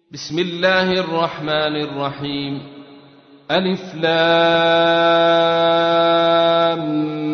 بسم الله الرحمن الرحيم. ألف لام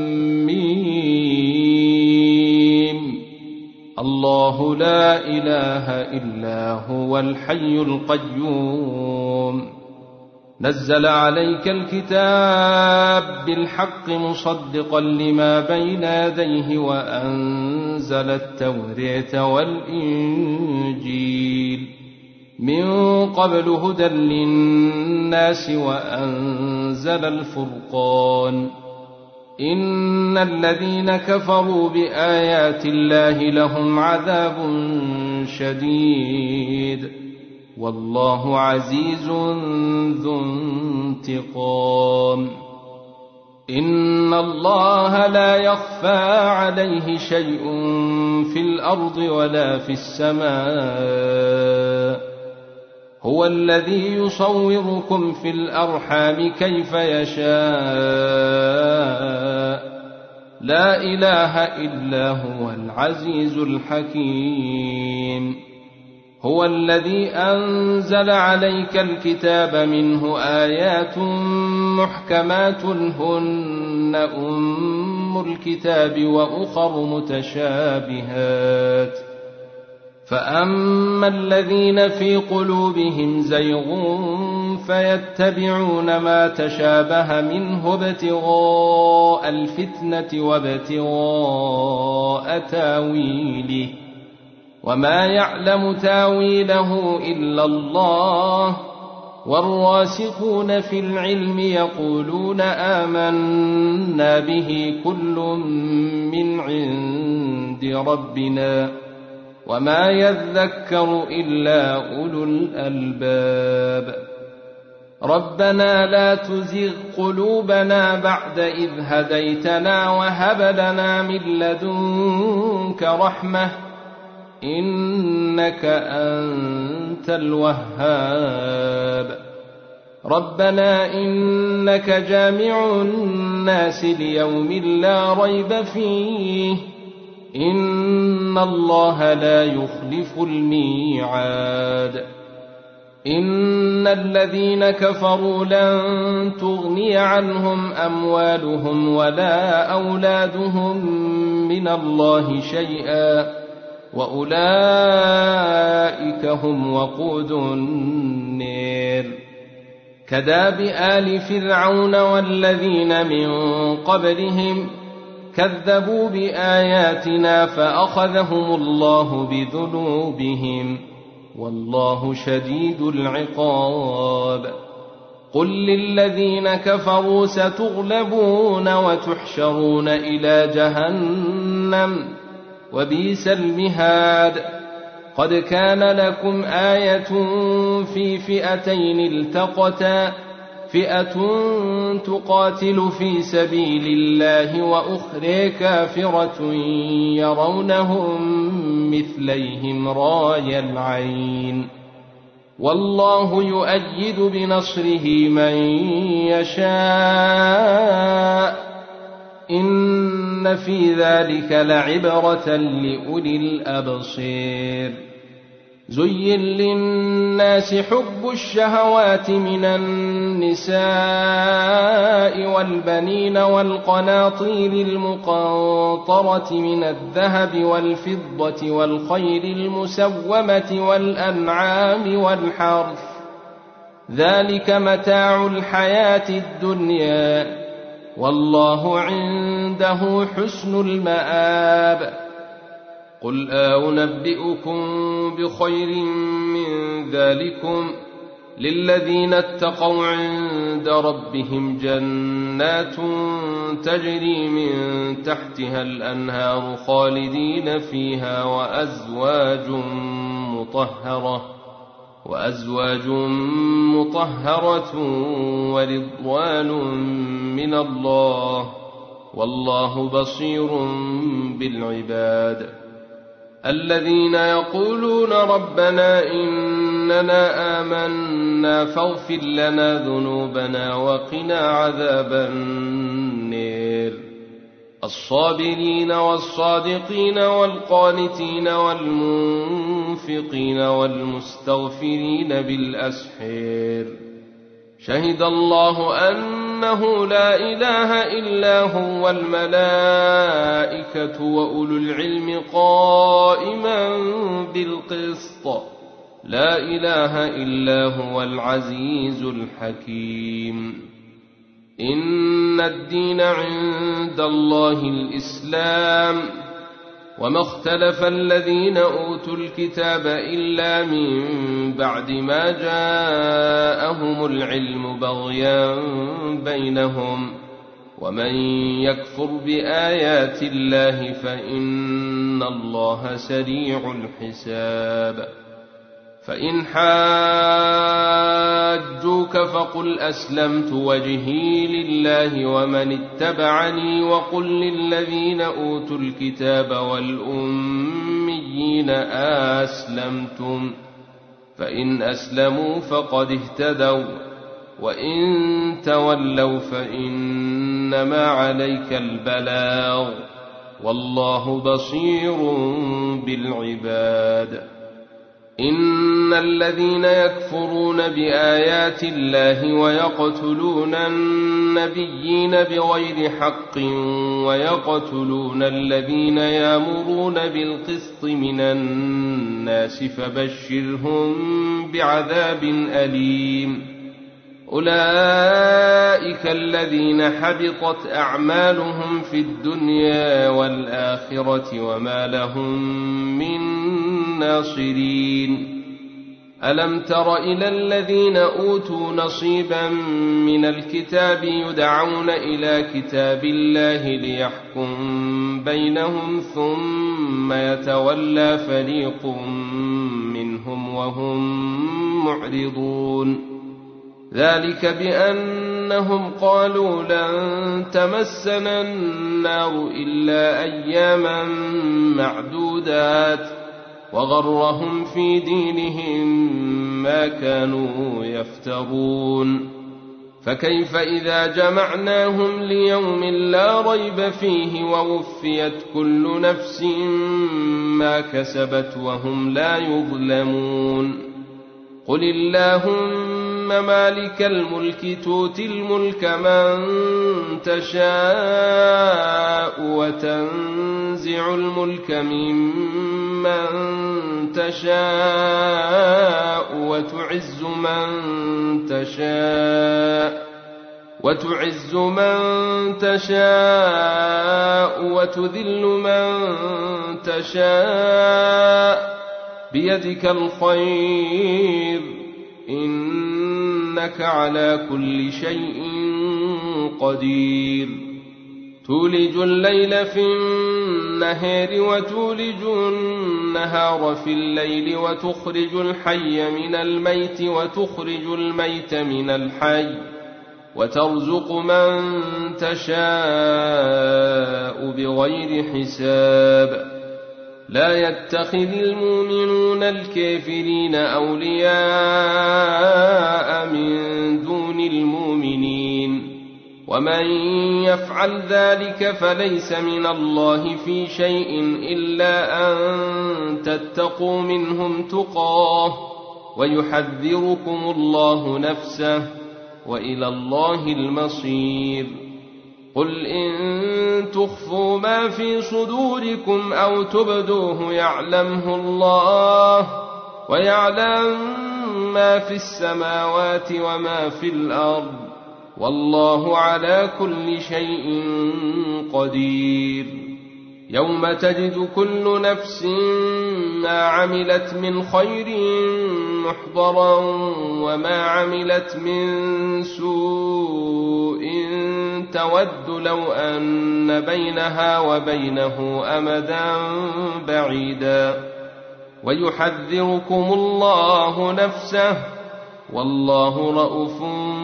ميم. الله لا إله إلا هو الحي القيوم. نزل عليك الكتاب بالحق مصدقا لما بين يديه وأنزل التوراة والإنجيل من قبل هدى للناس وأنزل الفرقان. إن الذين كفروا بآيات الله لهم عذاب شديد والله عزيز ذو انتقام. إن الله لا يخفى عليه شيء في الأرض ولا في السماء. هو الذي يصوركم في الأرحام كيف يشاء. لا إله إلا هو العزيز الحكيم. هو الذي أنزل عليك الكتاب منه آيات محكمات هن أم الكتاب وأخر متشابهات. فأما الذين في قلوبهم زيغ فيتبعون ما تشابه منه ابتغاء الفتنة وابتغاء تاويله وما يعلم تاويله إلا الله. والراسخون في العلم يقولون آمنا به كل من عند ربنا وما يذكر إلا أولو الألباب. ربنا لا تزغ قلوبنا بعد إذ هديتنا وهب لنا من لدنك رحمة إنك أنت الوهاب. ربنا إنك جامع الناس ليوم لا ريب فيه إن الله لا يخلف الميعاد. إن الذين كفروا لن تغني عنهم أموالهم ولا أولادهم من الله شيئا وأولئك هم وقود النار. كداب آل فرعون والذين من قبلهم كذبوا بآياتنا فأخذهم الله بذنوبهم والله شديد العقاب. قل للذين كفروا ستغلبون وتحشرون إلى جهنم وبئس المهاد. قد كان لكم آية في فئتين التقتا فئة تقاتل في سبيل الله وأخرى كافرة يرونهم مثليهم راي العين والله يؤيد بنصره من يشاء. إن في ذلك لعبرة لأولي الأبصير. زين للناس حب الشهوات من النساء والبنين والقناطير المقنطرة من الذهب والفضة والخيل المسومة والأنعام والحرث ذلك متاع الحياة الدنيا والله عنده حسن المآب. قل أنبئكم بخير من ذلكم للذين اتقوا عند ربهم جنات تجري من تحتها الأنهار خالدين فيها وأزواج مطهرة ورضوان من الله والله بصير بالعباد. الذين يقولون ربنا إننا آمنا فاغفر لنا ذنوبنا وقنا عذاب النار. الصابرين والصادقين والقانتين والمنفقين والمستغفرين بالأسحار شهد الله أنه لا إله إلا هو والملائكة وأولو العلم قائما بالقسط لا إله إلا هو العزيز الحكيم إن الدين عند الله الإسلام وما اختلف الذين أوتوا الكتاب إلا من بعد ما جاءهم العلم بغيا بينهم ومن يكفر بآيات الله فإن الله سريع الحساب فإن حاجوك فقل أسلمت وجهي لله ومن اتبعني وقل للذين أوتوا الكتاب والأميين أسلمتم فإن أسلموا فقد اهتدوا وإن تولوا فإنما عليك البلاغ والله بصير بالعباد إن الذين يكفرون بآيات الله ويقتلون النبيين بغير حق ويقتلون الذين يأمرون بالقسط من الناس فبشرهم بعذاب أليم أولئك الذين حبطت أعمالهم في الدنيا والآخرة وما لهم من ناصرين ألم تر إلى الذين أوتوا نصيبا من الكتاب يدعون إلى كتاب الله ليحكم بينهم ثم يتولى فريق منهم وهم معرضون ذلك بأنهم قالوا لن تمسنا النار إلا أياما معدودات وغرهم في دينهم ما كانوا يفترون فكيف إذا جمعناهم ليوم لا ريب فيه ووفيت كل نفس ما كسبت وهم لا يظلمون قل اللهم مالك الملك تؤتي الملك من تشاء وتنزع الملك ممن تشاء وتعز من تشاء وتذل من تشاء بيدك الخير إنك على كل شيء قدير تولج الليل في النهار وتولج النهار في الليل وتخرج الحي من الميت وتخرج الميت من الحي وترزق من تشاء بغير حساب لا يتخذ المؤمنون الكافرين أولياء من دون المؤمنين ومن يفعل ذلك فليس من الله في شيء إلا أن تتقوا منهم تقاه ويحذركم الله نفسه وإلى الله المصير قل إن تخفوا ما في صدوركم أو تبدوه يعلمه الله ويعلم ما في السماوات وما في الأرض والله على كل شيء قدير يوم تجد كل نفس ما عملت من خير محضرا وما عملت من سوء تود لو أن بينها وبينه أمدا بعيدا ويحذركم الله نفسه والله رءوف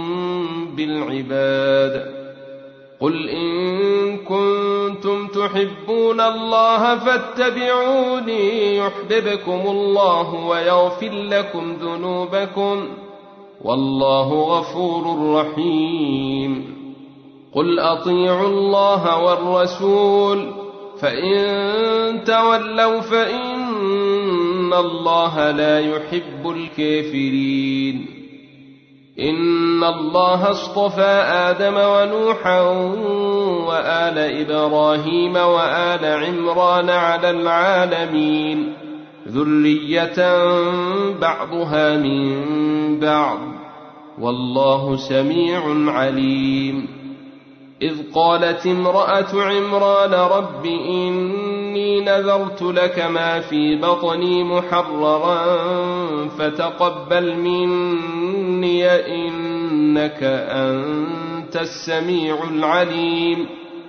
بالعباد قل إن كنتم تحبون الله فاتبعوني يحببكم الله ويغفر لكم ذنوبكم والله غفور رحيم قل أطيعوا الله والرسول فإن تولوا فإن الله لا يحب الكافرين إن الله اصطفى آدم ونوحا وآل إبراهيم وآل عمران على العالمين ذرية بعضها من بعض والله سميع عليم إذ قالت امرأة عمران رب إني نذرت لك ما في بطني محررا فتقبل مني إنك أنت السميع العليم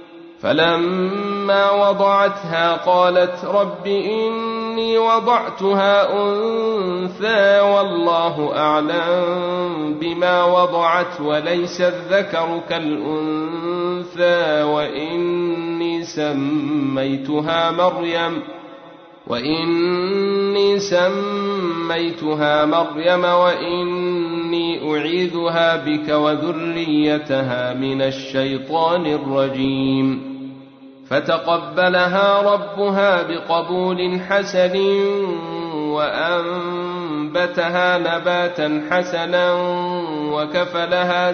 فلما وضعتها قالت رب إني وضعتها أنثى والله أعلم بما وضعت وليس الذكر كالأنثى وإني سميتها مريم وإني أعيذها بك وذريتها من الشيطان الرجيم فتقبلها ربها بقبول حسن وأنبتها نباتا حسنا وكفلها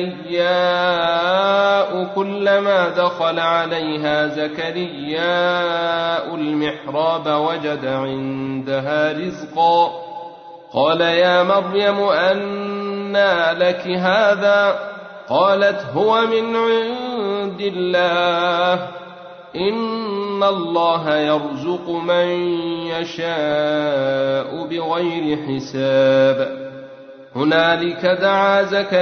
زكرياء كلما دخل عليها زكرياء المحراب وجد عندها رزقا قال يا مريم أنى لك هذا قالت هو من عند الله إن الله يرزق من يشاء بغير حساب هنالك دعا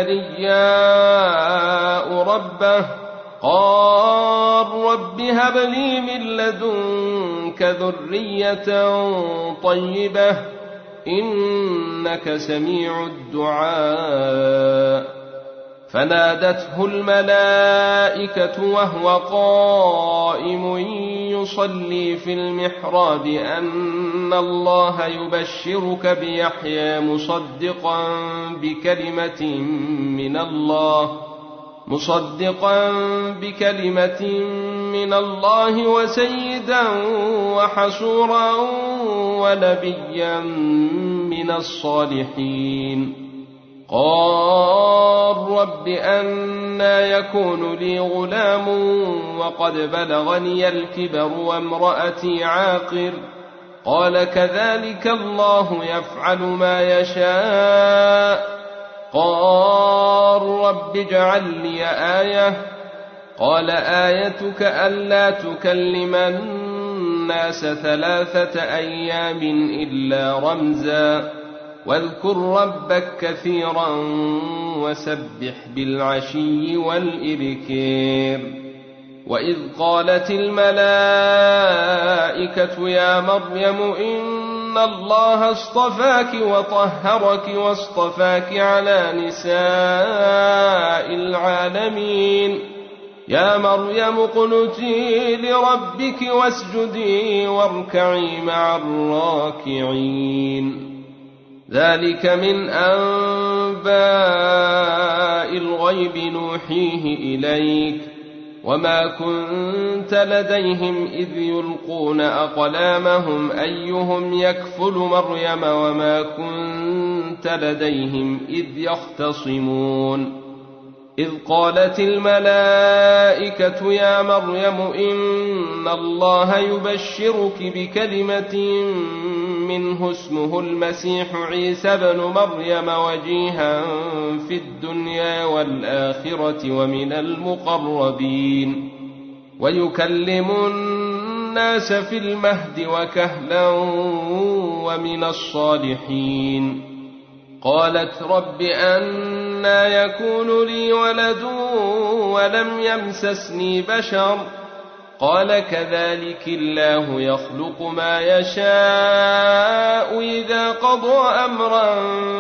زكرياء ربه قال رب هب لي من لدنك ذرية طيبة إنك سميع الدعاء فنادته الملائكة وهو قائم يصلي في المحراب أن الله يبشرك بيحيى مصدقا بكلمة من الله وسيدا وحصورا ونبيا من الصالحين قال رب أنى يكون لي غلام وقد بلغني الكبر وامرأتي عاقر قال كذلك الله يفعل ما يشاء قال رب اجعل لي آية قال آيتك ألا تكلم الناس 3 أيام إلا رمزا واذكر ربك كثيرا وسبح بالعشي والإبكار وإذ قالت الملائكة يا مريم إن الله اصطفاك وطهرك واصطفاك على نساء العالمين يا مريم اقنتي لربك واسجدي واركعي مع الراكعين ذلك من أنباء الغيب نوحيه إليك وما كنت لديهم إذ يلقون أقلامهم أيهم يكفل مريم وما كنت لديهم إذ يختصمون إذ قالت الملائكة يا مريم إن الله يبشرك بكلمة منه اسمه المسيح عيسى بن مريم وجيها في الدنيا والآخرة ومن المقربين ويكلم الناس في المهد وكهلا ومن الصالحين قالت رب أنى يكون لي ولد ولم يمسسني بشر قال كذلك الله يخلق ما يشاء إذا قضى أمرا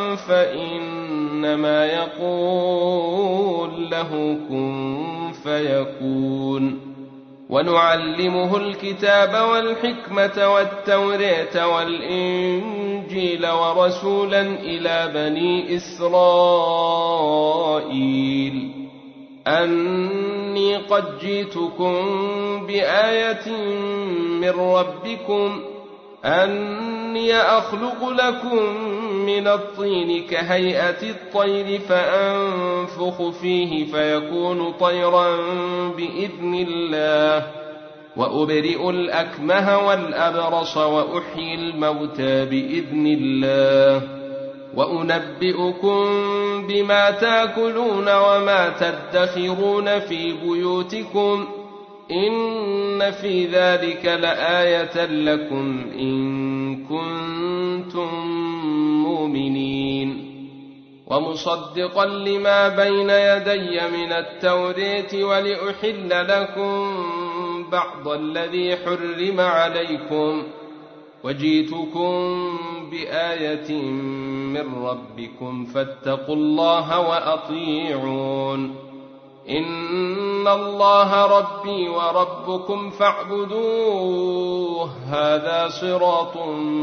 فإنما يقول له كن فيكون ونعلمه الكتاب والحكمة والتوراة والإنجيل ورسولا إلى بني إسرائيل أني قد جئتكم بآية من ربكم أني أخلق لكم من الطين كهيئة الطير فأنفخ فيه فيكون طيرا بإذن الله وأبرئ الأكمه والأبرص وأحيي الموتى بإذن الله وأنبئكم بما تأكلون وما تدخرون في بيوتكم إن في ذلك لآية لكم إن كنتم مؤمنين ومصدقا لما بين يدي من التوراة ولأحل لكم بعض الذي حرم عليكم وجئتكم بآية من ربكم فاتقوا الله وأطيعون إن الله ربي وربكم فاعبدوه هذا صراط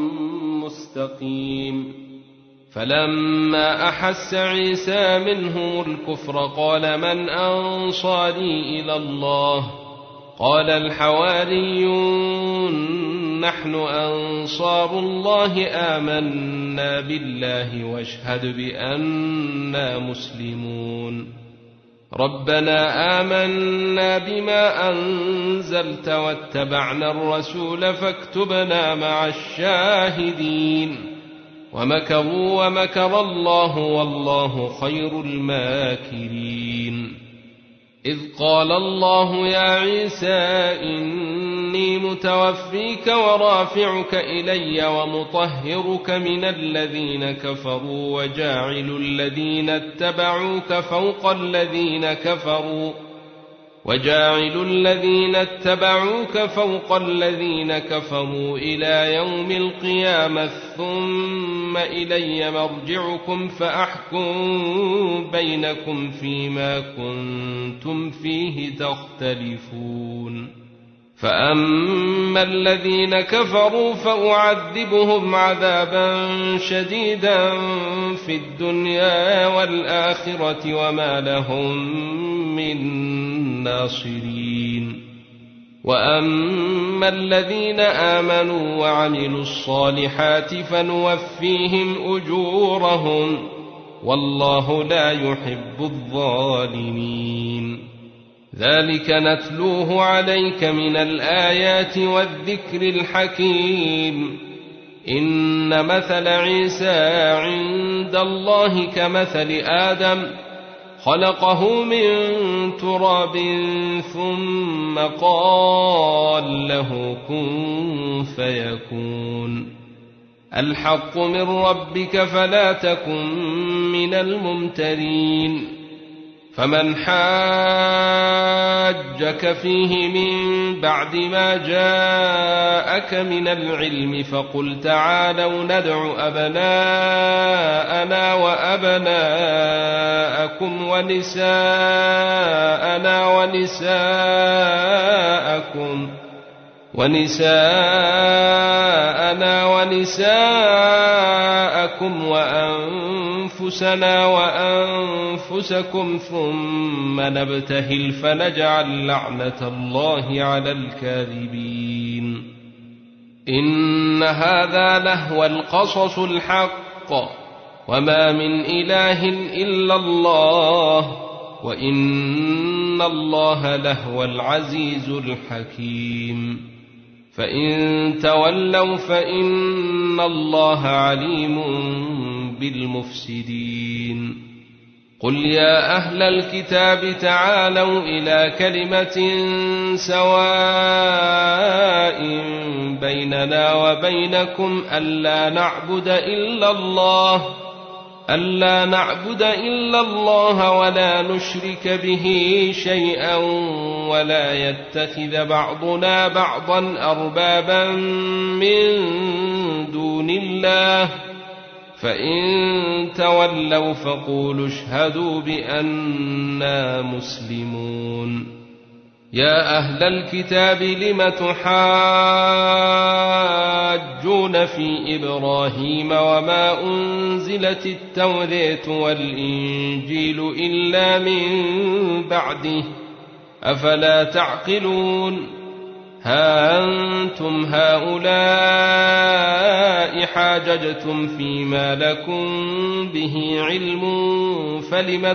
مستقيم فلما أحس عيسى منهم الكفر قال من أنصاري إلى الله قال الحواريون نحن أنصار الله آمنا بالله واشهد بأننا مسلمون ربنا آمنا بما أنزلت واتبعنا الرسول فاكتبنا مع الشاهدين ومكروا ومكر الله والله خير الماكرين إذ قال الله يا عيسى إني متوفيك ورافعك إلي ومطهرك من الذين كفروا وجاعل الذين اتبعوك فوق الذين كفروا إلى يوم القيامة ثم إلي مرجعكم فأحكم بينكم فيما كنتم فيه تختلفون فأما الذين كفروا فأعذبهم عذابا شديدا في الدنيا والآخرة وما لهم من ناصرين وأما الذين آمنوا وعملوا الصالحات فنوفيهم أجورهم والله لا يحب الظالمين ذلك نتلوه عليك من الآيات والذكر الحكيم إن مثل عيسى عند الله كمثل آدم خلقه من تراب ثم قال له كن فيكون الحق من ربك فلا تكن من الممترين فمن حاجك فيه من بعد ما جاءك من العلم فقل تعالوا ندع أبناءنا وأبناءكم ونساءنا ونساءكم وأنفسنا وأنفسكم ثم نبتهل فنجعل لعنة الله على الكاذبين إن هذا لهو القصص الحق وما من إله إلا الله وإن الله لهو العزيز الحكيم فإن تولوا فإن الله عليم بالمفسدين قل يا أهل الكتاب تعالوا إلى كلمة سواء بيننا وبينكم ألا نعبد إلا الله ولا نشرك به شيئا ولا يتخذ بعضنا بعضا أربابا من دون الله فإن تولوا فقولوا اشهدوا بأننا مسلمون يا أهل الكتاب لم تحاجون في إبراهيم وما أنزلت التوراة والإنجيل إلا من بعده أفلا تعقلون ها أنتم هؤلاء حاججتم فيما لكم به علم فلم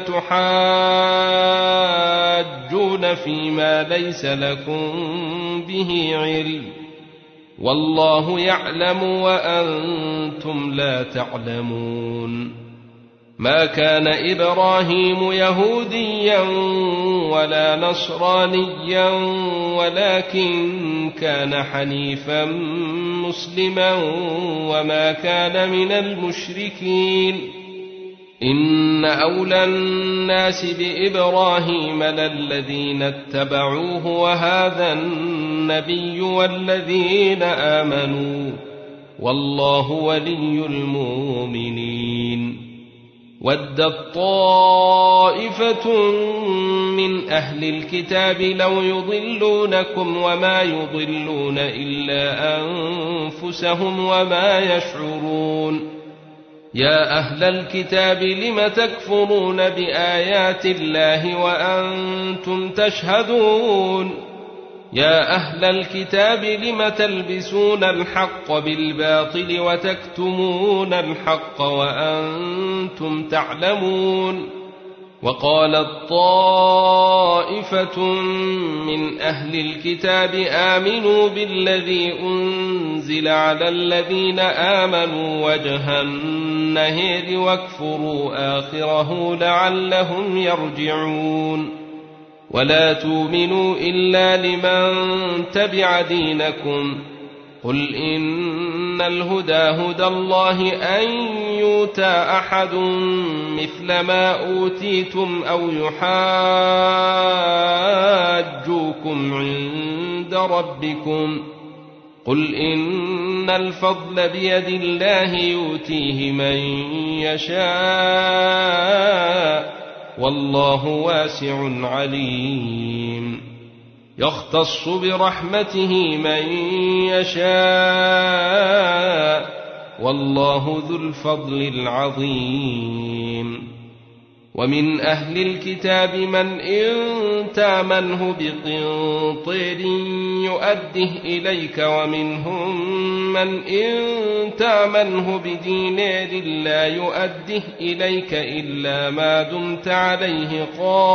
تحاجون فيما ليس لكم به علم والله يعلم وأنتم لا تعلمون ما كان إبراهيم يهوديا ولا نصرانيا ولكن كان حنيفا مسلما وما كان من المشركين إن أولى الناس بإبراهيم للذين اتبعوه وهذا النبي والذين آمنوا والله ولي المؤمنين ودت طائفة من أهل الكتاب لو يضلونكم وما يضلون إلا أنفسهم وما يشعرون يا أهل الكتاب لم تكفرون بآيات الله وأنتم تشهدون يا أهل الكتاب لم تلبسون الحق بالباطل وتكتمون الحق وأنتم تعلمون وقالت طائفة من أهل الكتاب آمنوا بالذي أنزل على الذين آمنوا وجه النهار واكفروا آخره لعلهم يرجعون ولا تؤمنوا إلا لمن تبع دينكم قل إن الهدى هدى الله أن يؤتى أحد مثل ما أوتيتم أو يحاجوكم عند ربكم قل إن الفضل بيد الله يؤتيه من يشاء والله واسع عليم يختص برحمته من يشاء والله ذو الفضل العظيم ومن أهل الكتاب من إن تامنه بقنطير يؤده إليك ومنهم من إن تامنه بدينار لا يؤده إليك إلا ما دمت عليه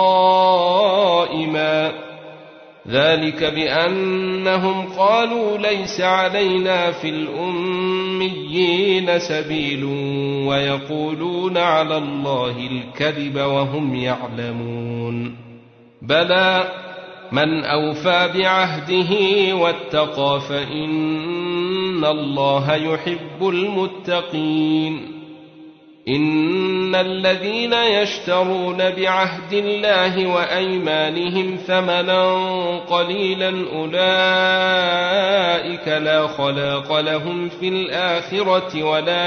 قائما ذلك بأنهم قالوا ليس علينا في الأميين سبيل ويقولون على الله الكذب وهم يعلمون بلى من أوفى بعهده واتقى فإن الله يحب المتقين إن الذين يشترون بعهد الله وأيمانهم ثمنا قليلا أولئك لا خلاق لهم في الآخرة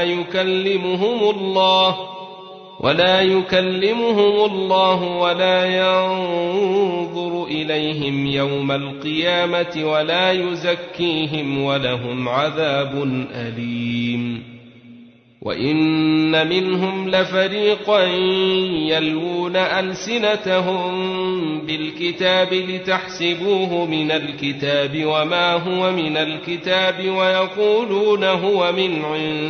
ولا يكلمهم الله ولا ينظر إليهم يوم القيامة ولا يزكيهم ولهم عذاب أليم وإن منهم لفريقا يلوون ألسنتهم بالكتاب لتحسبوه من الكتاب وما هو من الكتاب ويقولون هو من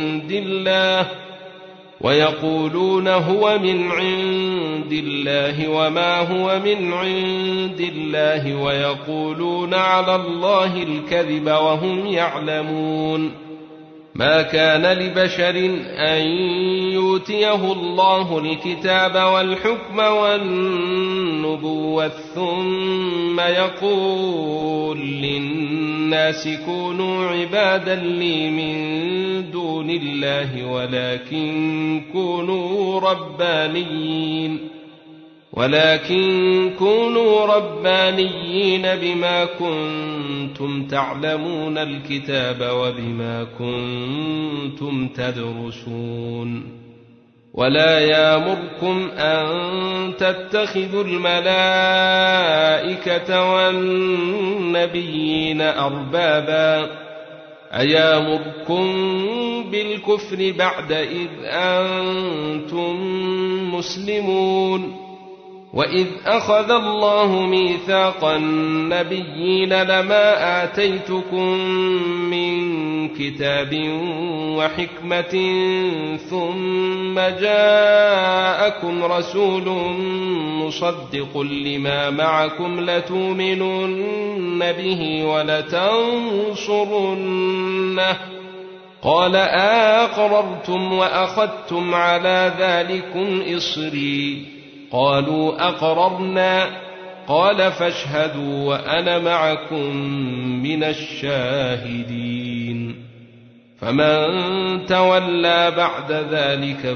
عند الله وما هو من عند الله ويقولون على الله الكذب وهم يعلمون ما كان لبشر أن يؤتيه الله الكتاب والحكم والنبوة ثم يقول للناس كونوا عبادا لي من دون الله ولكن كونوا ربانيين بما كنتم تعلمون الكتاب وبما كنتم تدرسون ولا يامركم أن تتخذوا الملائكة والنبيين أربابا أيامركم بالكفر بعد إذ أنتم مسلمون وإذ أخذ الله ميثاق النبيين لما آتيتكم من كتاب وحكمة ثم جاءكم رسول مصدق لما معكم لتؤمنن به ولتنصرنه قال أقررتم وأخذتم على ذلكم إصري قالوا أقررنا قال فاشهدوا وأنا معكم من الشاهدين فمن تولى بعد ذلك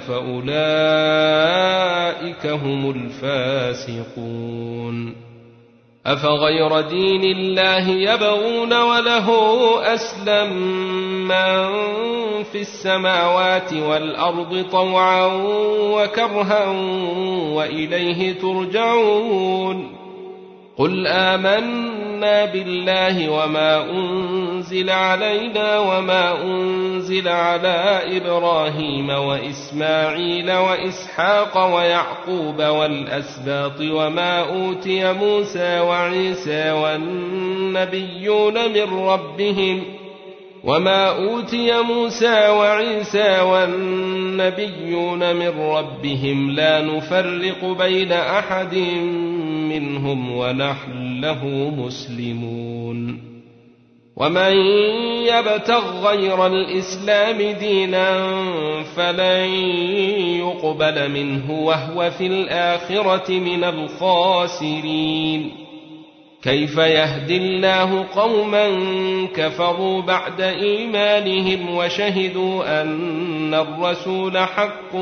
فأولئك هم الفاسقون أفغير دين الله يبغون وله أسلم من في السماوات والأرض طوعا وكرها وإليه ترجعون قل آمنا بالله وما أنزل علينا وما أنزل على إبراهيم وإسماعيل وإسحاق ويعقوب والأسباط وما أوتي موسى وعيسى والنبيون من ربهم لا نفرق بين أحد منهم ونحن له مسلمون ومن يبتغ غير الإسلام دينا فلن يقبل منه وهو في الآخرة من الخاسرين كيف يهدي الله قوما كفروا بعد إيمانهم وشهدوا أن الرسول حق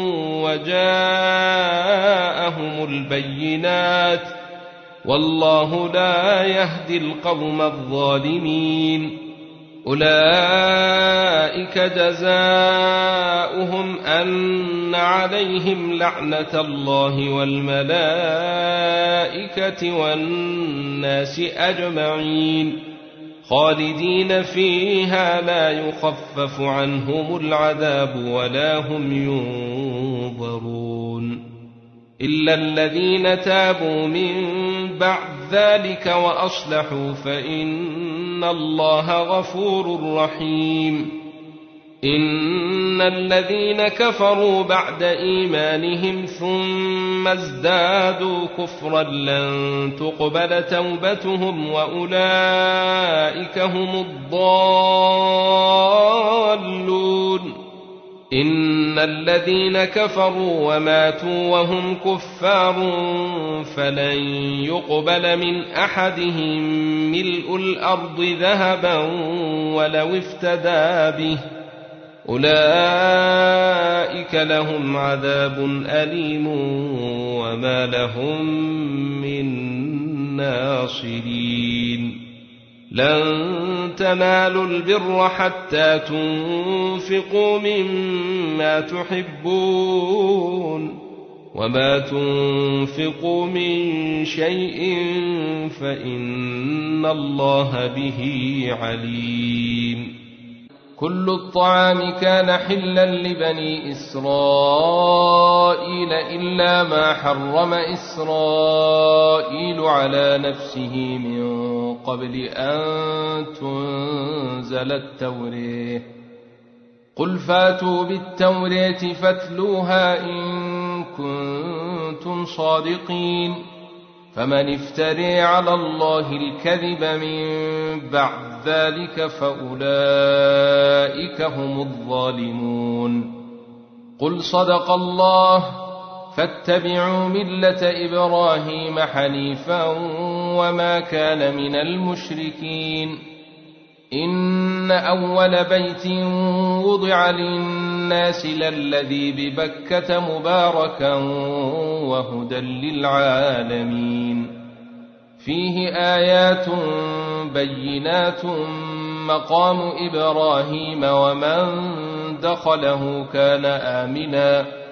وجاءهم البينات والله لا يهدي القوم الظالمين أولئك جزاؤهم أن عليهم لعنة الله والملائكة والناس أجمعين خالدين فيها لا يخفف عنهم العذاب ولا هم ينظرون إلا الذين تابوا من بعد ذلك وأصلحوا فإن الله غفور رحيم إن الذين كفروا بعد إيمانهم ثم ازدادوا كفرا لن تقبل توبتهم وأولئك هم الضالون إن الذين كفروا وماتوا وهم كفار فلن يقبل من أحدهم ملء الأرض ذهبا ولو افتدى به أولئك لهم عذاب أليم وما لهم من ناصرين لن تنالوا البر حتى تنفقوا مما تحبون وما تنفقوا من شيء فإن الله به عليم كل الطعام كان حلا لبني إسرائيل إلا ما حرم إسرائيل على نفسه من قبل أن تنزل التوراة قل فاتوا بالتوراة فاتلوها إن كنتم صادقين فمن افتري على الله الكذب من بعد ذلك فأولئك هم الظالمون قل صدق الله فاتبعوا ملة إبراهيم حنيفا وما كان من المشركين إن أول بيت وضع للناس للذي ببكة مباركا وهدى للعالمين فيه آيات بينات مقام إبراهيم ومن دخله كان آمنا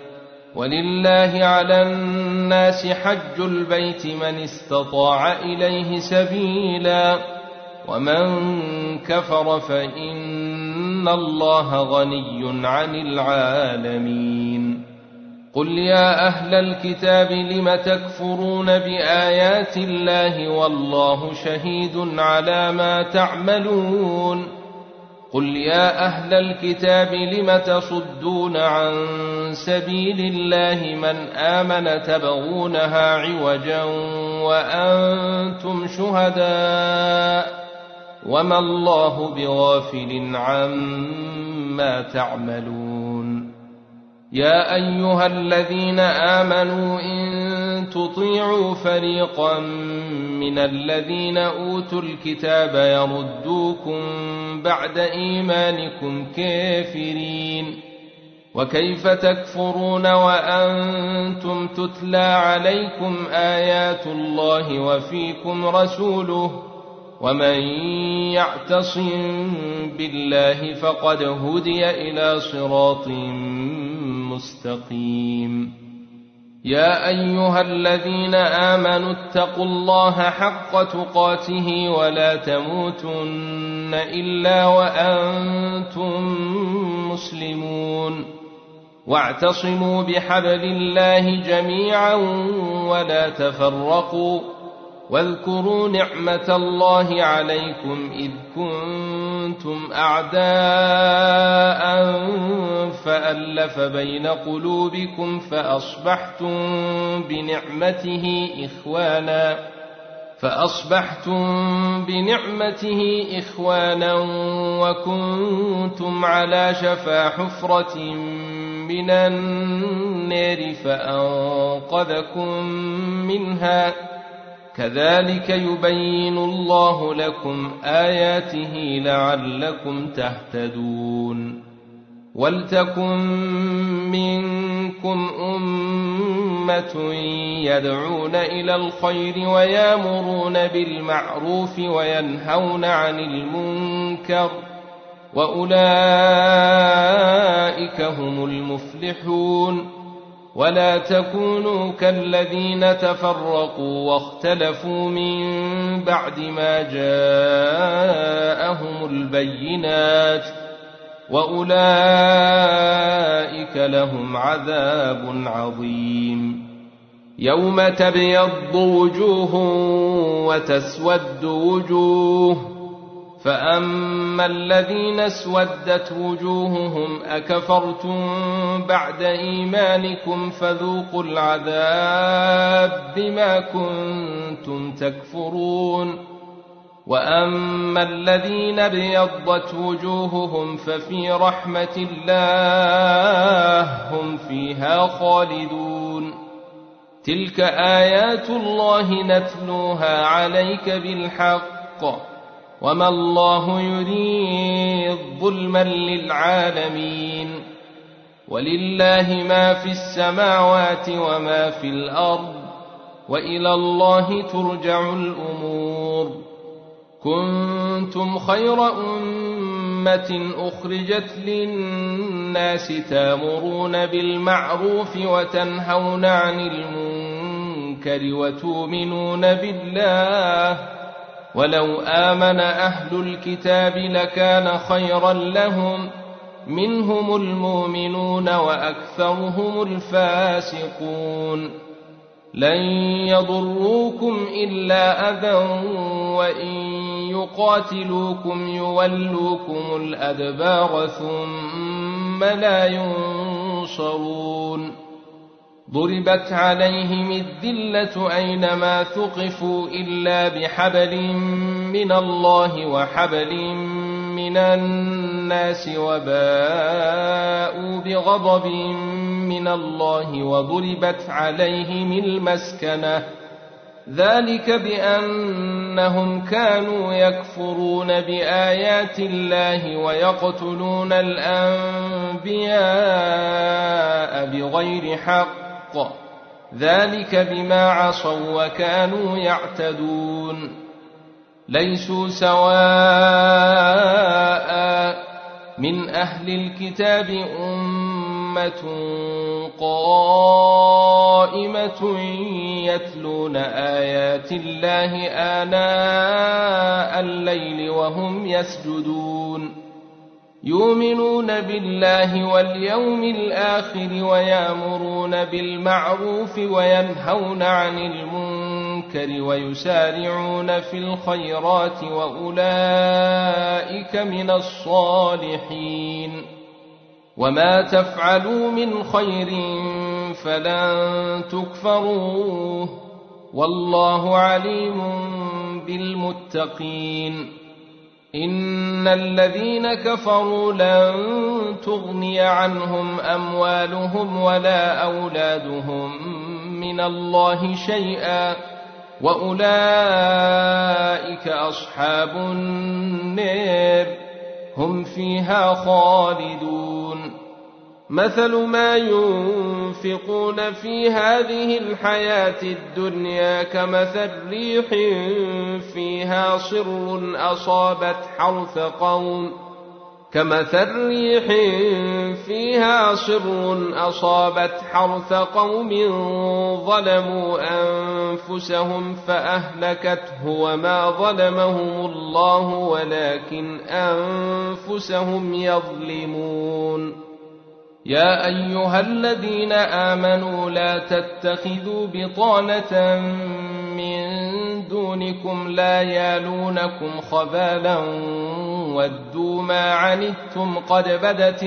ولله على الناس حج البيت من استطاع إليه سبيلا ومن كفر فإن الله غني عن العالمين. قل يا أهل الكتاب لم تكفرون بآيات الله والله شهيد على ما تعملون. قل يا أهل الكتاب لم تصدون عن سبيل الله من آمن تبغونها عوجا وأنتم شهداء وما الله بغافل عما تعملون. يا أيها الذين آمنوا إن تطيعوا فريقا من الذين أوتوا الكتاب يردوكم بعد إيمانكم كافرين وكيف تكفرون وأنتم تتلى عليكم آيات الله وفيكم رسوله ومن يعتصم بالله فقد هدي إلى صراط مستقيم. يا أيها الذين آمنوا اتقوا الله حق تقاته ولا تموتن إلا وأنتم مسلمون واعتصموا بحبل الله جميعا ولا تفرقوا واذكروا نعمة الله عليكم إذ كنتم أعداء فألف بين قلوبكم فأصبحتم بنعمته إخوانا وكنتم على شفا حفرة من النار فأنقذكم منها كذلك يبين الله لكم آياته لعلكم تهتدون. ولتكن منكم أمة يدعون إلى الخير ويامرون بالمعروف وينهون عن المنكر وأولئك هم المفلحون. ولا تكونوا كالذين تفرقوا واختلفوا من بعد ما جاءهم البينات وأولئك لهم عذاب عظيم. يوم تبيض وجوه وتسود وجوه فأما الذين اسودت وجوههم أكفرتم بعد إيمانكم فذوقوا العذاب بما كنتم تكفرون. وأما الذين ابيضت وجوههم ففي رحمة الله هم فيها خالدون. تلك آيات الله نتلوها عليك بالحق وما الله يريد ظلما للعالمين. ولله ما في السماوات وما في الأرض وإلى الله ترجع الأمور. كنتم خير أمة أخرجت للناس تامرون بالمعروف وتنهون عن المنكر وتؤمنون بالله ولو آمن أهل الكتاب لكان خيرا لهم منهم المؤمنون وأكثرهم الفاسقون. لن يضروكم إلا أذى وإن يقاتلوكم يولوكم الأدبار ثم لا ينصرون. ضربت عليهم الذلة أينما ثقفوا إلا بحبل من الله وحبل من الناس وباءوا بغضب من الله وضربت عليهم المسكنة ذلك بأنهم كانوا يكفرون بآيات الله ويقتلون الأنبياء بغير حق ذلك بما عصوا وكانوا يعتدون. ليسوا سواء من أهل الكتاب أمة قائمة يتلون آيات الله آناء الليل وهم يسجدون يؤمنون بالله واليوم الآخر ويأمرون بالمعروف وينهون عن المنكر ويسارعون في الخيرات وأولئك من الصالحين وما تفعلوا من خير فلن تكفروه والله عليم بالمتقين إن الذين كفروا لن تغني عنهم أموالهم ولا أولادهم من الله شيئا وأولئك أصحاب النار هم فيها خالدون مثل ما ينفقون في هذه الحياة الدنيا كمثل ريح فيها صر أصابت حرث قوم ظلموا أنفسهم فأهلكته وما ظلمهم الله ولكن أنفسهم يظلمون يا أيها الذين آمنوا لا تتخذوا بطانة من دونكم لا يالونكم خبالا ودوا ما عنتم قد بدت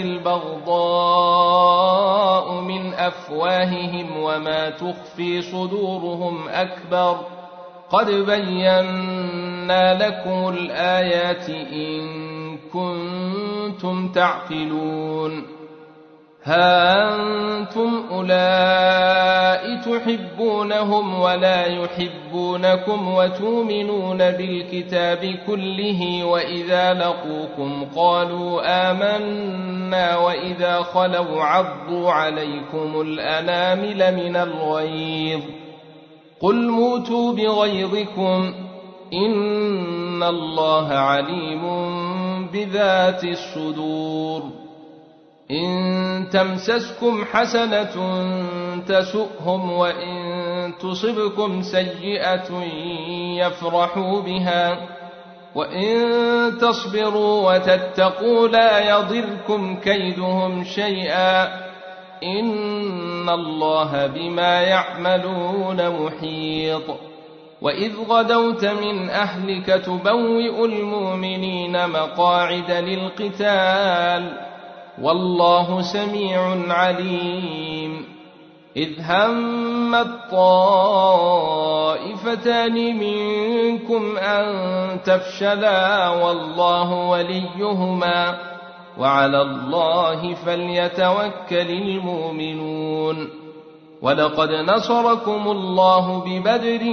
البغضاء من أفواههم وما تخفي صدورهم أكبر قد بينا لكم الآيات إن كنتم تعقلون ها أنتم أولئك تحبونهم ولا يحبونكم وتؤمنون بالكتاب كله وإذا لقوكم قالوا آمنا وإذا خلوا عضوا عليكم الأنامل من الغيظ قل موتوا بغيظكم إن الله عليم بذات الصدور إن تمسسكم حسنة تسؤهم وإن تصبكم سيئة يفرحوا بها وإن تصبروا وتتقوا لا يضركم كيدهم شيئا إن الله بما يعملون محيط وإذ غدوت من أهلك تبوئ المؤمنين مقاعد للقتال والله سميع عليم إذ هم الطائفتان منكم أن تفشلا والله وليهما وعلى الله فليتوكل المؤمنون ولقد نصركم الله ببدر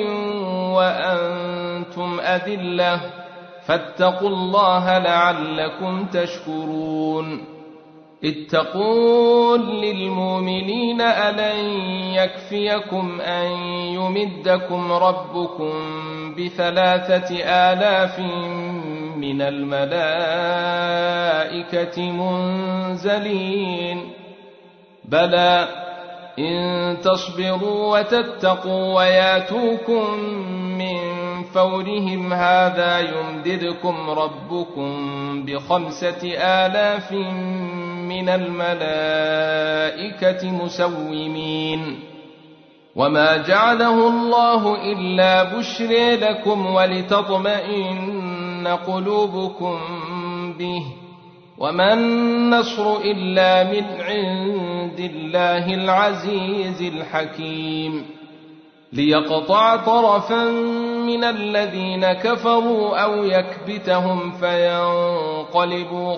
وأنتم أذلة فاتقوا الله لعلكم تشكرون إذ تقول للمؤمنين ألن يكفيكم أن يمدكم ربكم ب3,000 من الملائكة منزلين بلى إن تصبروا وتتقوا وياتوكم من فورهم هذا يمددكم ربكم ب5,000 من الملائكة مسومين وما جعله الله إلا بشرى لكم ولتطمئن قلوبكم به وما النصر إلا من عند الله العزيز الحكيم ليقطع طرفا من الذين كفروا أو يكبتهم فينقلبوا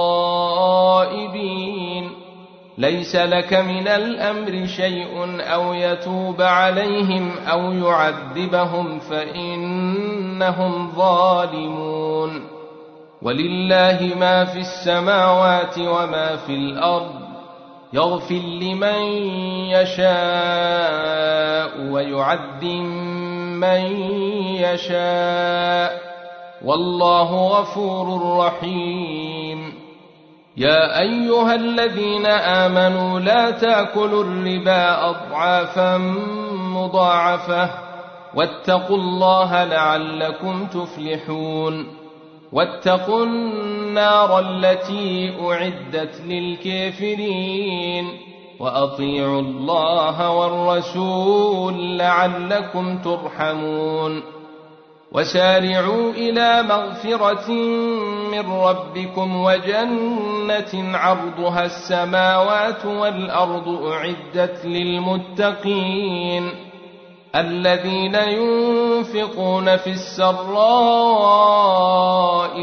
خائبين ليس لك من الأمر شيء أو يتوب عليهم أو يعذبهم فإنهم ظالمون ولله ما في السماوات وما في الأرض يغفر لمن يشاء ويعذب من يشاء والله غفور رحيم يا أيها الذين آمنوا لا تأكلوا الربا أضعافا مضاعفة واتقوا الله لعلكم تفلحون واتقوا النار التي أعدت للكافرين وأطيعوا الله والرسول لعلكم ترحمون وسارعوا إلى مغفرة من ربكم وجنة عرضها السماوات والأرض أعدت للمتقين الذين ينفقون في السراء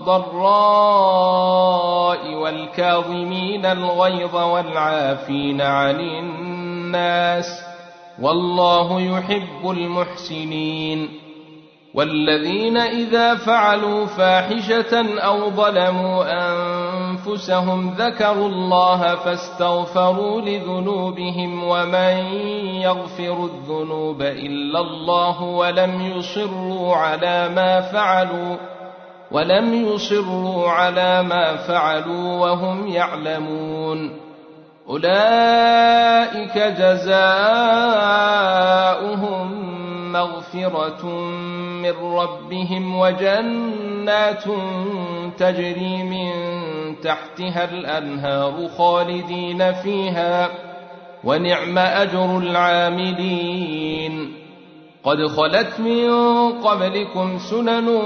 والضراء والكاظمين الغيظ والعافين عن الناس والله يحب المحسنين والذين إذا فعلوا فاحشة أو ظلموا أنفسهم ذكروا الله فاستغفروا لذنوبهم ومن يغفر الذنوب إلا الله ولم يصروا على ما فعلوا وهم يعلمون أولئك جزاؤهم مغفرة من ربهم وجنات تجري من تحتها الأنهار خالدين فيها ونعم أجر العاملين قد خلت من قبلكم سنن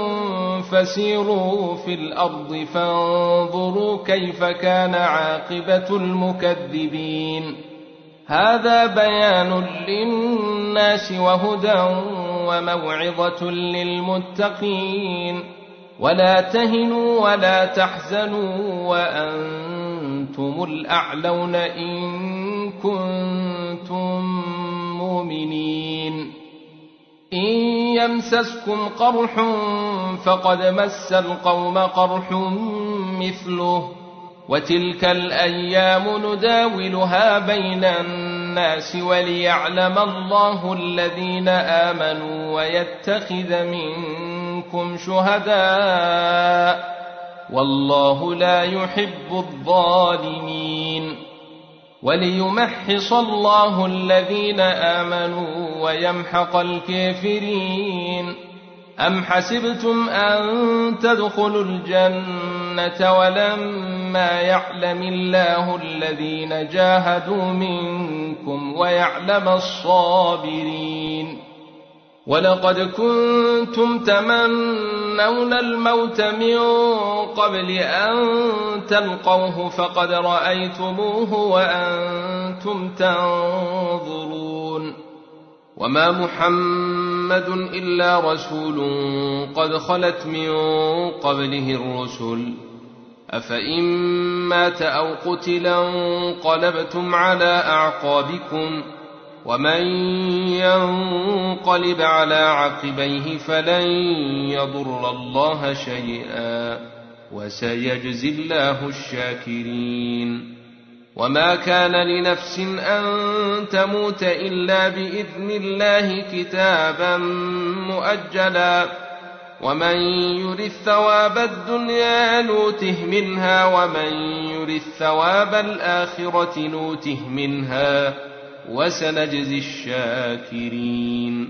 فسيروا في الأرض فانظروا كيف كان عاقبة المكذبين هذا بيان للناس وهدى وموعظة للمتقين ولا تهنوا ولا تحزنوا وأنتم الأعلون إن كنتم مؤمنين إن يمسسكم قرح فقد مس القوم قرح مثله وتلك الأيام نداولها بين الناس وليعلم الله الذين آمنوا ويتخذ منكم شهداء والله لا يحب الظالمين وليمحص الله الذين آمنوا ويمحق الكافرين أم حسبتم أن تدخلوا الجنة ولما يعلم الله الذين جاهدوا منكم ويعلم الصابرين ولقد كنتم تمنون الموت من قبل أن تلقوه فقد رأيتموه وأنتم تنظرون وما محمد إلا رسول قد خلت من قبله الرسل أفإن مات أو قتلا انقلبتم على أعقابكم ومن ينقلب على عقبيه فلن يضر الله شيئا وسيجزي الله الشاكرين وما كان لنفس أن تموت إلا بإذن الله كتابا مؤجلا ومن يرد ثواب الدنيا نوته منها ومن يرد ثواب الآخرة نوته منها وسنجزي الشاكرين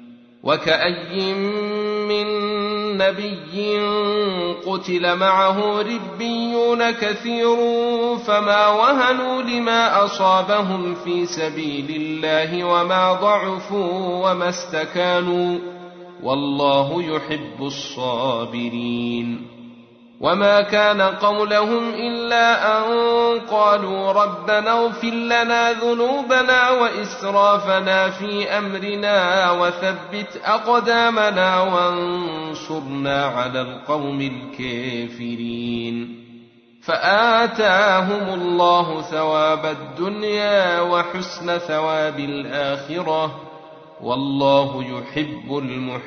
وكأي من نبي قتل معه ربيون كثير فما وهنوا لما أصابهم في سبيل الله وما ضعفوا وما استكانوا والله يحب الصابرين وما كان قولهم إلا أن قالوا ربنا اغفر لنا ذنوبنا وإسرافنا في أمرنا وثبت أقدامنا وانصرنا على القوم الكافرين فآتاهم الله ثواب الدنيا وحسن ثواب الآخرة والله يحب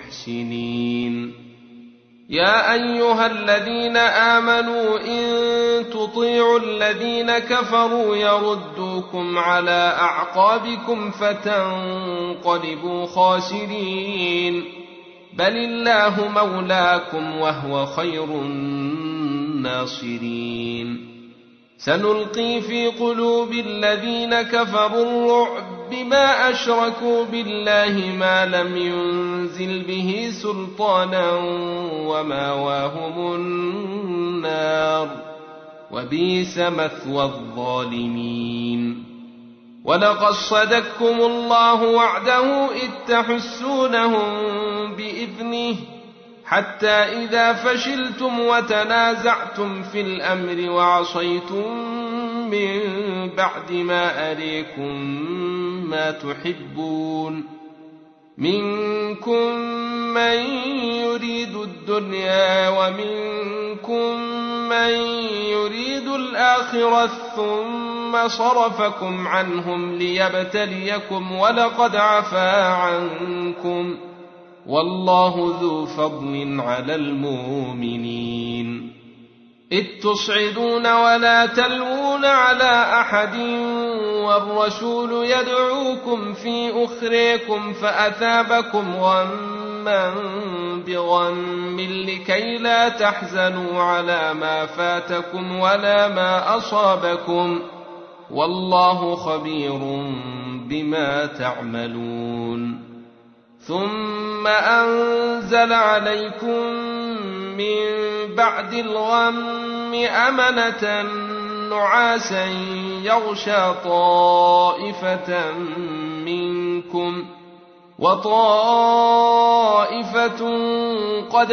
المحسنين يا أيها الذين آمنوا إن تطيعوا الذين كفروا يردوكم على أعقابكم فتنقلبوا خاسرين بل الله مولاكم وهو خير الناصرين سنلقي في قلوب الذين كفروا الرعب بما أشركوا بالله ما لم ينزل به سلطانا ومأواهم النار وبئس مثوى الظالمين. ولقد صدقكم الله وعده إذ تحسونهم بإذنه حتى إذا فشلتم وتنازعتم في الأمر وعصيتم من بعد ما أريكم ما تحبون منكم من يريد الدنيا ومنكم من يريد الآخرة ثم صرفكم عنهم ليبتليكم ولقد عفا عنكم والله ذو فضل على المؤمنين. إذ تصعدون ولا تلوون على أحد والرسول يدعوكم في أخريكم فأثابكم غما بغم لكي لا تحزنوا على ما فاتكم ولا ما أصابكم والله خبير بما تعملون. ثم أنزل عليكم من بعد الغم أمنة نعاسا يغشى طائفة منكم وطائفة قد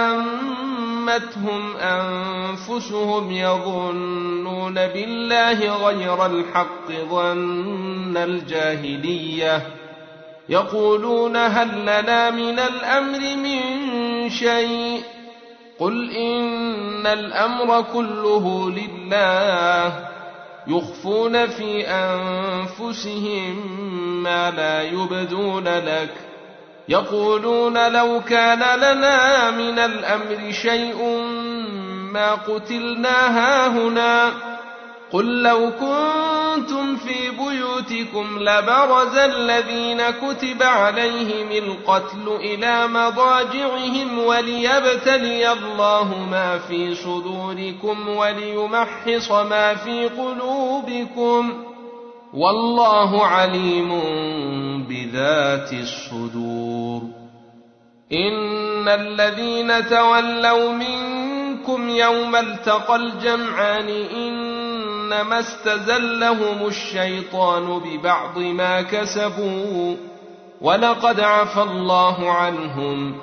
أهمتهم أنفسهم يظنون بالله غير الحق ظن الجاهلية يقولون هل لنا من الأمر من شيء قل إن الأمر كله لله يخفون في أنفسهم ما لا يبدون لك يقولون لو كان لنا من الأمر شيء ما قتلنا هاهنا قل لو كنتم في بيوتكم لبرز الذين كتب عليهم القتل إلى مضاجعهم وليبتلي الله ما في صدوركم وليمحص ما في قلوبكم والله عليم بذات الصدور. إن الذين تولوا منكم يوم التقى الجمعان إنما استزلهم الشيطان ببعض ما كسبوا ولقد عفى الله عنهم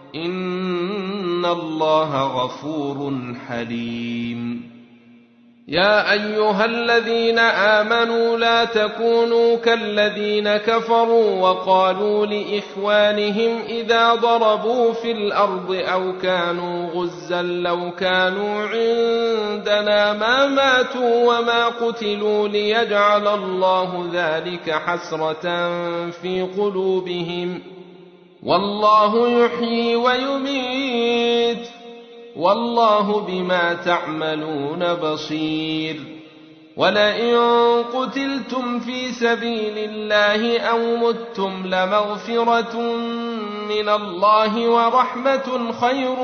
إن الله غفور حليم. يا أيها الذين آمنوا لا تكونوا كالذين كفروا وقالوا لإخوانهم إذا ضربوا في الأرض أو كانوا غزا لو كانوا عندنا ما ماتوا وما قتلوا ليجعل الله ذلك حسرة في قلوبهم والله يحيي ويميت والله بما تعملون بصير. ولئن قتلتم في سبيل الله أو متم لمغفرة من الله ورحمة خير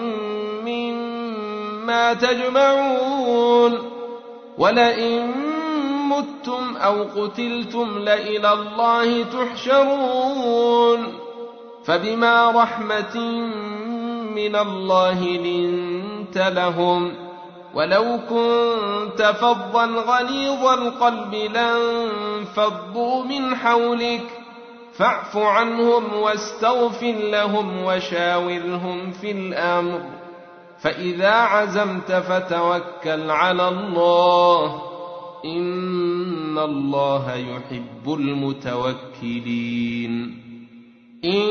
مما تجمعون. ولئن متم أو قتلتم لإلى الله تحشرون. فبما رحمة من الله لنت لهم ولو كنت فظا غليظ القلب لانفضوا من حولك فاعف عنهم واستغفر لهم وشاورهم في الأمر فإذا عزمت فتوكل على الله إن الله يحب المتوكلين. إن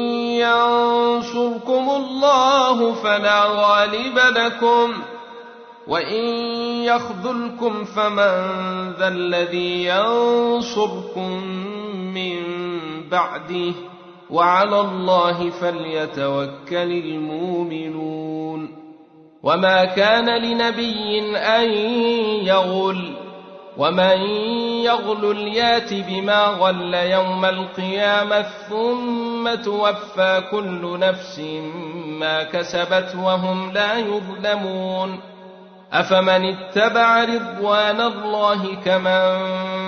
ينصركم الله فلا غالب لكم وإن يخذلكم فمن ذا الذي ينصركم من بعده وعلى الله فليتوكل المؤمنون. وما كان لنبي أن يغل ومن يغل يات بما غل يوم القيامة ثم توفى كل نفس ما كسبت وهم لا يظلمون. أفمن اتبع رضوان الله كمن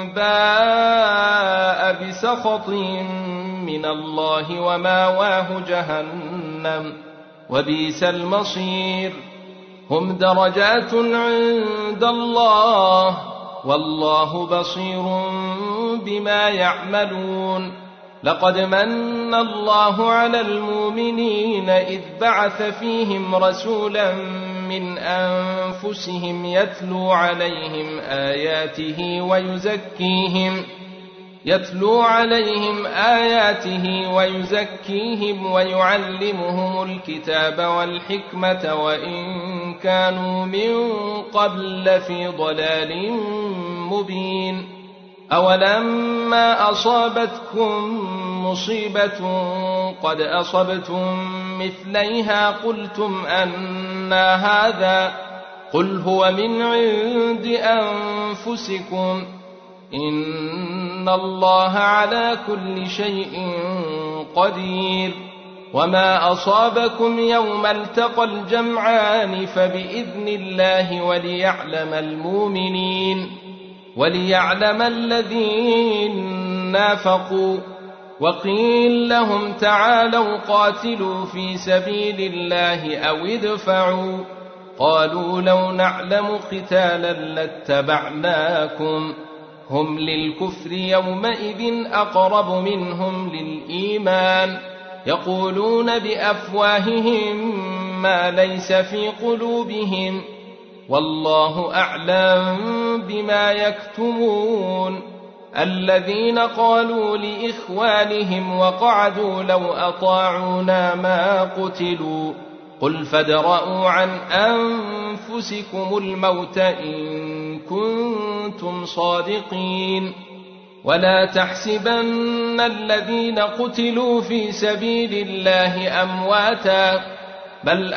باء بسخط من الله وماواه جهنم وبئس المصير هم درجات عند الله والله بصير بما يعملون لقد من الله على المؤمنين إذ بعث فيهم رسولا من أنفسهم يتلو عليهم آياته ويزكيهم ويعلمهم الكتاب والحكمة وإن كانوا من قبل لفي ضلال مبين أولما أصابتكم مصيبة قد أصبتم مثليها قلتم أنى هذا قل هو من عند أنفسكم إن الله على كل شيء قدير وما أصابكم يوم التقى الجمعان فبإذن الله وليعلم الذين نافقوا وقيل لهم تعالوا قاتلوا في سبيل الله أو ادفعوا قالوا لو نعلم قتالا لاتبعناكم هم للكفر يومئذ أقرب منهم للإيمان يقولون بأفواههم ما ليس في قلوبهم والله أعلم بما يكتمون الذين قالوا لإخوانهم وقعدوا لو أطاعونا ما قتلوا قل فادرءوا عن أنفسكم الموت إن كنتم صادقين ولا تحسبن الذين قتلوا في سبيل الله أمواتا بل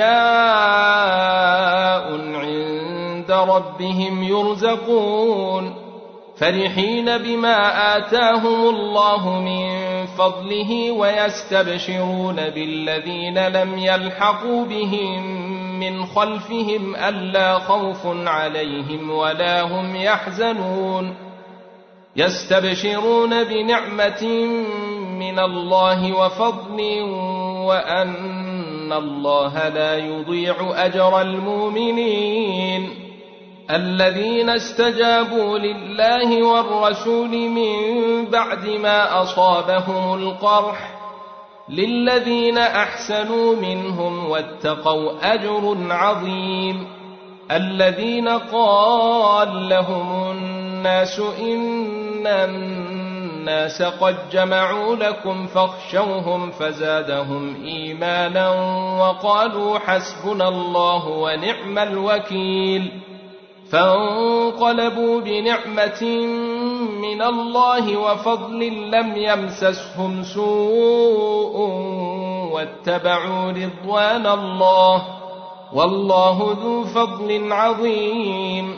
أحياء عند ربهم يرزقون فرحين بما آتاهم الله من فضله ويستبشرون بالذين لم يلحقوا بهم من خلفهم ألا خوف عليهم ولا هم يحزنون يستبشرون بنعمة من الله وفضل وأن الله لا يضيع أجر المؤمنين الذين استجابوا لله والرسول من بعد ما أصابهم القرح للذين أحسنوا منهم واتقوا أجر عظيم الذين قال لهم الناس إن الناس قد جمعوا لكم فاخشوهم فزادهم إيمانا وقالوا حسبنا الله ونعم الوكيل فانقلبوا بنعمة من الله وفضل لم يمسسهم سوء واتبعوا رضوان الله والله ذو فضل عظيم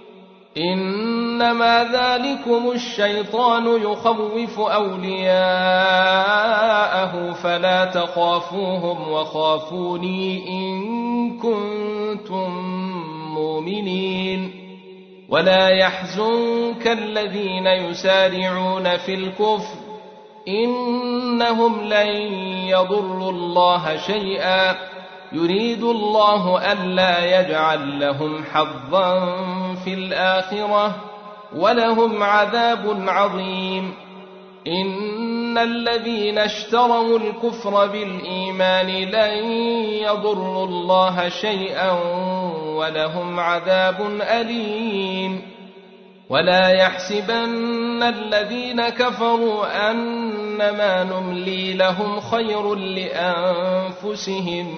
إنما ذلكم الشيطان يخوف أولياءه فلا تخافوهم وخافوني إن كنتم مؤمنين ولا يحزنك الذين يسارعون في الكفر إنهم لن يضروا الله شيئا يريد الله ألا يجعل لهم حظا في الآخرة ولهم عذاب عظيم إن الذين اشتروا الكفر بالإيمان لن يضروا الله شيئا ولهم عذاب أليم ولا يحسبن الذين كفروا أنما نملي لهم خير لأنفسهم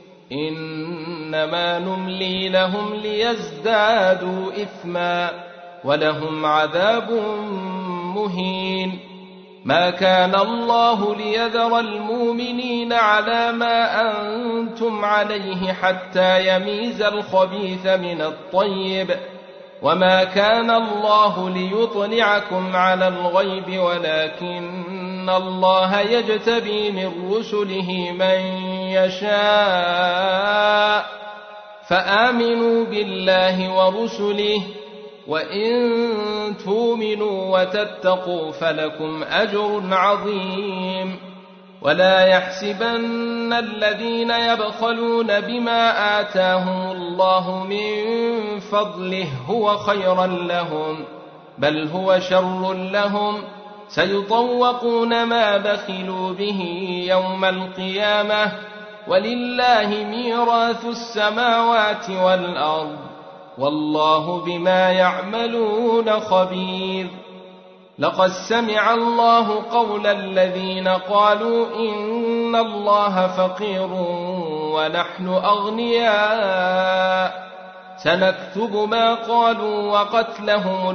إنما نملي لهم ليزدادوا إثما ولهم عذاب مهين ما كان الله ليذر المؤمنين على ما أنتم عليه حتى يميز الخبيث من الطيب وما كان الله ليطلعكم على الغيب ولكن الله يجتبي من رسله من يشاء فآمنوا بالله ورسله، وإن تؤمنوا وتتقوا فلكم أجر عظيم. ولا يحسبن الذين يبخلون بما آتاهم الله من فضله هو خيرا لهم، بل هو شر لهم، سيطوقون ما بخلوا به يوم القيامة، ولله ميراث السماوات والأرض، والله بما يعملون خبير. لقد سمع الله قول الذين قالوا إن الله فقير ونحن أغنياء، سنكتب ما قالوا وقتلهم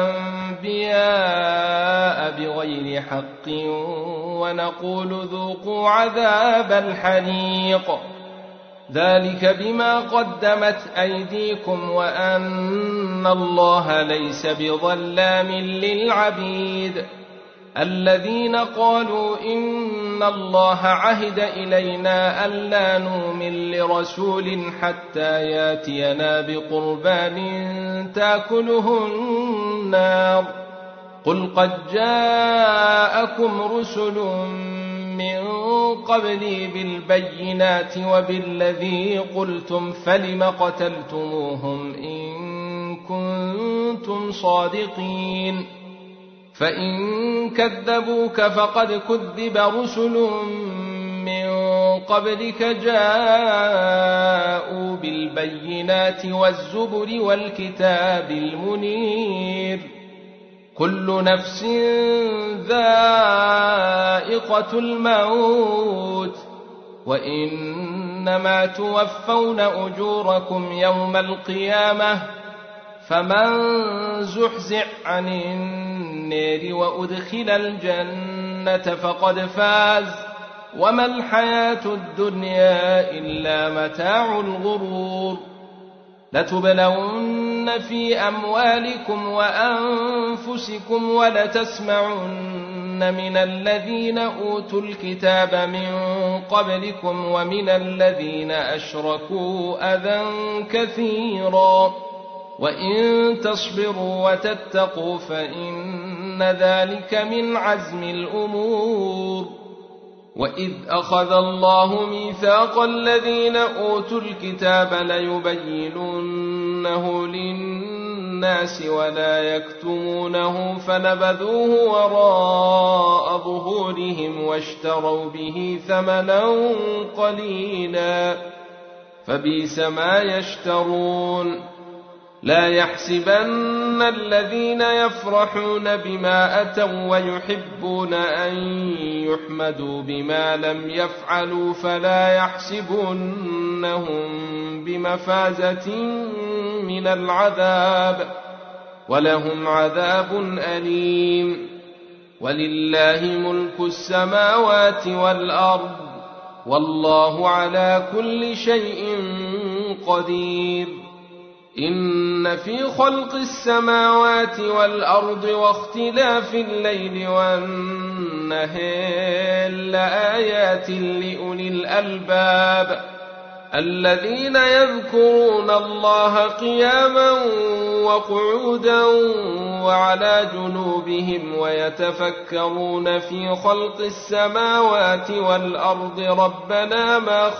الأنبياء بغير حق، ونقول ذوقوا عذاب الحريق، ذلك بما قدمت أيديكم وأن الله ليس بظلام للعبيد. الذين قالوا إن الله عهد إلينا ألا نؤمن لرسول حتى ياتينا بقربان تأكله النار، قل قد جاءكم رسل من قبلي بالبينات وبالذي قلتم، فلم قتلتموهم إن كنتم صادقين؟ فإن كذبوك فقد كذب رسل من قبلك جاءوا بالبينات والزبر والكتاب المنير. كل نفس ذائقة الموت، وإنما توفون أجوركم يوم القيامة، فمن زحزح عن النار وأدخل الجنة فقد فاز، وما الحياة الدنيا إلا متاع الغرور. لتبلون في أموالكم وأنفسكم ولتسمعن من الذين أوتوا الكتاب من قبلكم ومن الذين أشركوا أذى كثيرا، وإن تصبروا وتتقوا فإن ذلك من عزم الأمور. وإذ أخذ الله ميثاق الذين أوتوا الكتاب ليبيننه للناس ولا يكتمونه، فنبذوه وراء ظهورهم واشتروا به ثمنا قليلا، فبئس ما يشترون. لا يحسبن الذين يفرحون بما أتوا ويحبون أن يحمدوا بما لم يفعلوا فلا يحسبنهم بمفازة من العذاب، ولهم عذاب أليم. ولله ملك السماوات والأرض، والله على كل شيء قدير. إن في خلق السماوات والأرض واختلاف الليل والنهار لآيات لأولي الألباب، الذين يذكرون الله قياما وقعودا وعلى جنوبهم ويتفكرون في خلق السماوات والأرض ربنا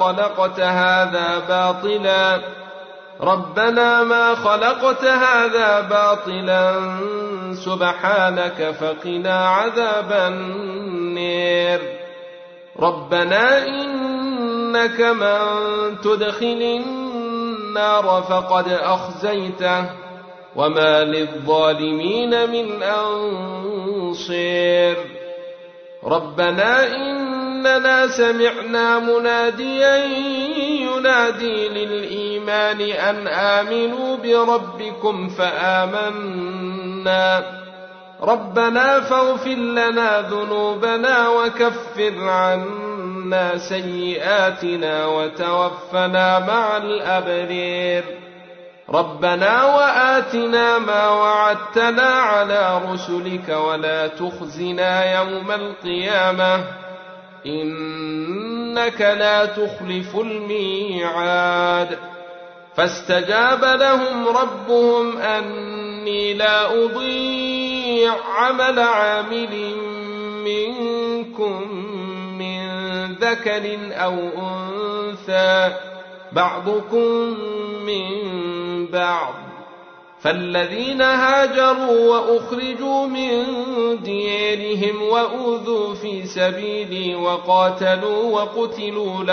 ما خلقت هذا باطلا سبحانك فقنا عذاب النار. ربنا إنك من تدخل النار فقد أخزيته، وما للظالمين من أنصير. ربنا إننا سمعنا مناديا ينادي للإيمان أن آمنوا بربكم فآمنا، ربنا فاغفر لنا ذنوبنا وكفر عنا سيئاتنا وتوفنا مع الأبرار. ربنا وآتنا ما وعدتنا على رسلك ولا تخزنا يوم القيامة إنك لا تخلف الميعاد. فاستجاب لهم ربهم أني لا أضيع عمل عامل منكم من ذكر أو أنثى بعضكم من بعض، فالذين هاجروا وأخرجوا من ديارهم وأوذوا في سبيلي وقاتلوا وقتلوا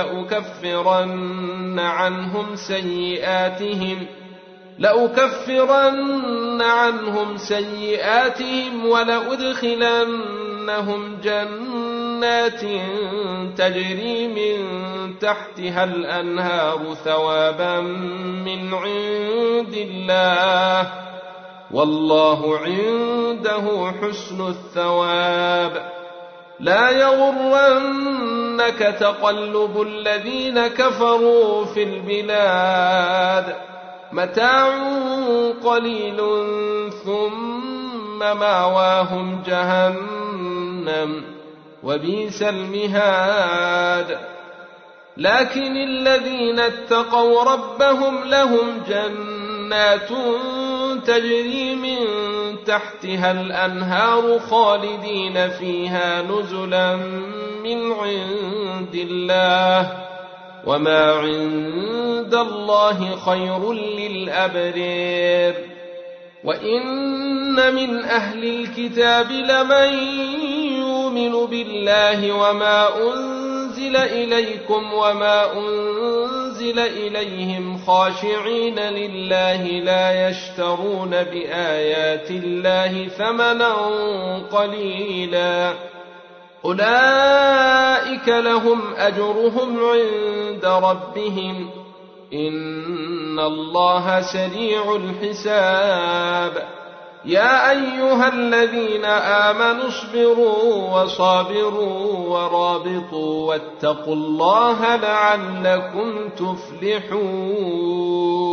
لأكفرن عنهم سيئاتهم ولأدخلنهم جنات تجري من تحتها الأنهار ثوابا من عند الله، والله عنده حسن الثواب. لا يغرنك تقلب الذين كفروا في البلاد، متاع قليل ثم مأواهم جهنم وبئس المهاد. لكن الذين اتقوا ربهم لهم جنات تجري من تحتها الأنهار خالدين فيها نزلا من عند الله، وما عند الله خير للأبرار. وإن من أهل الكتاب لمن يؤمن بالله وما أنزل إليكم وما أنزل إليهم خاشعين لله لا يشترون بآيات الله ثمنا قليلا، أولئك لهم أجرهم عند ربهم إن الله سريع الحساب. يا أيها الذين آمنوا اصبروا وصابروا ورابطوا واتقوا الله لعلكم تفلحون.